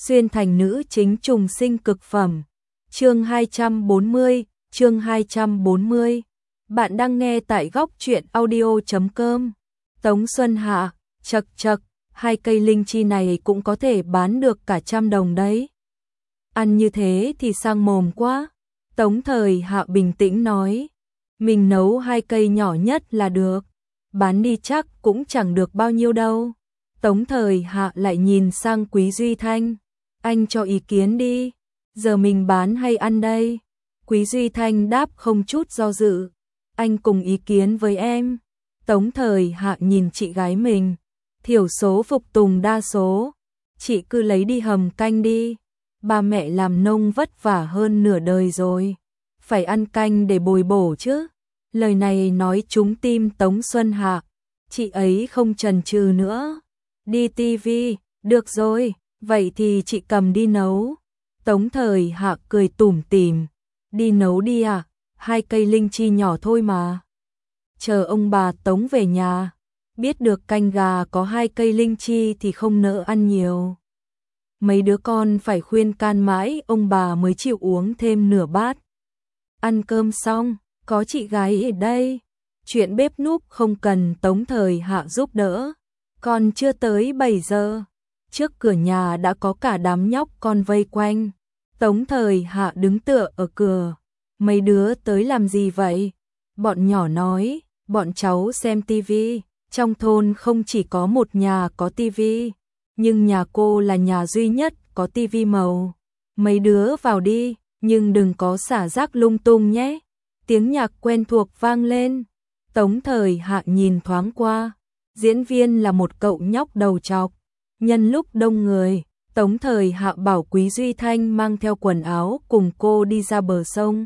xuyên thành nữ chính trùng sinh cực phẩm. Chương 240, chương 240. Bạn đang nghe tại góc truyện audio.com. Tống Xuân Hạ, chậc chậc, 2 cây linh chi này cũng có thể bán được cả 100 đồng đấy. Ăn như thế thì sang mồm quá. Tống Thời Hạ bình tĩnh nói, mình nấu 2 cây nhỏ nhất là được, bán đi chắc cũng chẳng được bao nhiêu đâu. Tống Thời Hạ lại nhìn sang Quý Duy Thanh, anh cho ý kiến đi, giờ mình bán hay ăn đây? Quý Duy Thanh đáp không chút do dự, anh cùng ý kiến với em. Tống Thời Hạ nhìn chị gái mình, thiểu số phục tùng đa số, chị cứ lấy đi hầm canh đi, ba mẹ làm nông vất vả hơn nửa đời rồi, phải ăn canh để bồi bổ chứ. Lời này nói trúng tim Tống Xuân Hạ, chị ấy không chần chừ nữa. Đi tivi, được rồi, vậy thì chị cầm đi nấu. Tống Thời Hạ cười tủm tỉm, đi nấu đi à, 2 cây linh chi nhỏ thôi mà. Chờ ông bà Tống về nhà, biết được canh gà có 2 cây linh chi thì không nỡ ăn nhiều. Mấy đứa con phải khuyên can mãi ông bà mới chịu uống thêm nửa bát. Ăn cơm xong, có chị gái ở đây. Chuyện bếp núc không cần Tống Thời Hạ giúp đỡ. Còn chưa tới 7 giờ, trước cửa nhà đã có cả đám nhóc con vây quanh. Tống Thời Hạ đứng tựa ở cửa. Mấy đứa tới làm gì vậy? Bọn nhỏ nói, bọn cháu xem tivi. Trong thôn không chỉ có một nhà có tivi, nhưng nhà cô là nhà duy nhất có tivi màu. Mấy đứa vào đi, nhưng đừng có xả rác lung tung nhé. Tiếng nhạc quen thuộc vang lên. Tống Thời Hạ nhìn thoáng qua, diễn viên là một cậu nhóc đầu trọc. Nhân lúc đông người, Tống Thời Hạ bảo Quý Duy Thanh mang theo quần áo cùng cô đi ra bờ sông.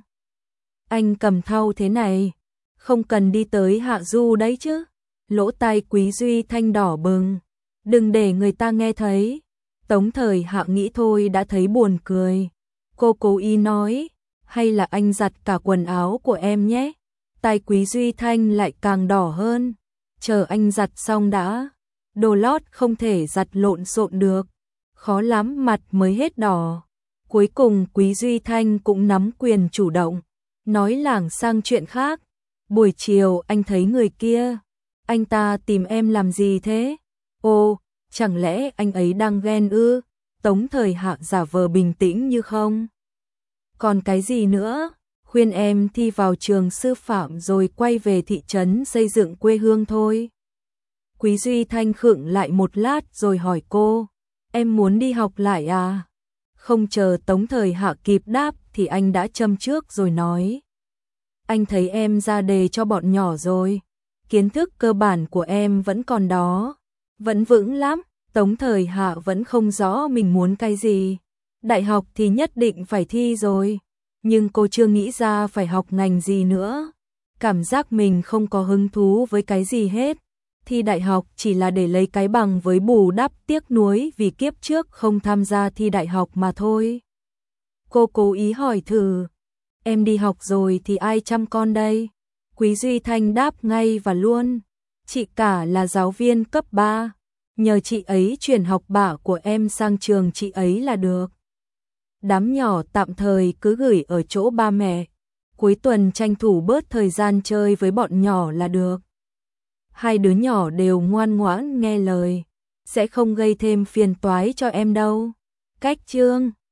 Anh cầm thau thế này, không cần đi tới hạ du đấy chứ. Lỗ tai Quý Duy Thanh đỏ bừng, đừng để người ta nghe thấy. Tống Thời Hạ nghĩ thôi đã thấy buồn cười. Cô cố ý nói, hay là anh giặt cả quần áo của em nhé. Tai Quý Duy Thanh lại càng đỏ hơn. Chờ anh giặt xong đã. Đồ lót không thể giặt lộn xộn được, khó lắm mặt mới hết đỏ. Cuối cùng Quý Duy Thanh cũng nắm quyền chủ động, nói lảng sang chuyện khác. Buổi chiều anh thấy người kia, anh ta tìm em làm gì thế? Ồ, chẳng lẽ anh ấy đang ghen ư? Tống Thời Hạ giả vờ bình tĩnh như không. Còn cái gì nữa? Khuyên em thi vào trường sư phạm rồi quay về thị trấn xây dựng quê hương thôi. Quý Duy Thanh khựng lại một lát rồi hỏi cô, em muốn đi học lại à? Không chờ Tống Thời Hạ kịp đáp thì anh đã châm trước rồi nói, anh thấy em ra đề cho bọn nhỏ rồi, kiến thức cơ bản của em vẫn còn đó, vẫn vững lắm. Tống Thời Hạ vẫn không rõ mình muốn cái gì. Đại học thì nhất định phải thi rồi, nhưng cô chưa nghĩ ra phải học ngành gì nữa. Cảm giác mình không có hứng thú với cái gì hết. Thi đại học chỉ là để lấy cái bằng với bù đắp tiếc nuối vì kiếp trước không tham gia thi đại học mà thôi. Cô cố ý hỏi thử, em đi học rồi thì ai chăm con đây? Quý Duy Thanh đáp ngay và luôn, chị cả là giáo viên cấp 3, nhờ chị ấy chuyển học bạ của em sang trường chị ấy là được. Đám nhỏ tạm thời cứ gửi ở chỗ ba mẹ, cuối tuần tranh thủ bớt thời gian chơi với bọn nhỏ là được. 2 đứa nhỏ đều ngoan ngoãn nghe lời, sẽ không gây thêm phiền toái cho em đâu. Cách chương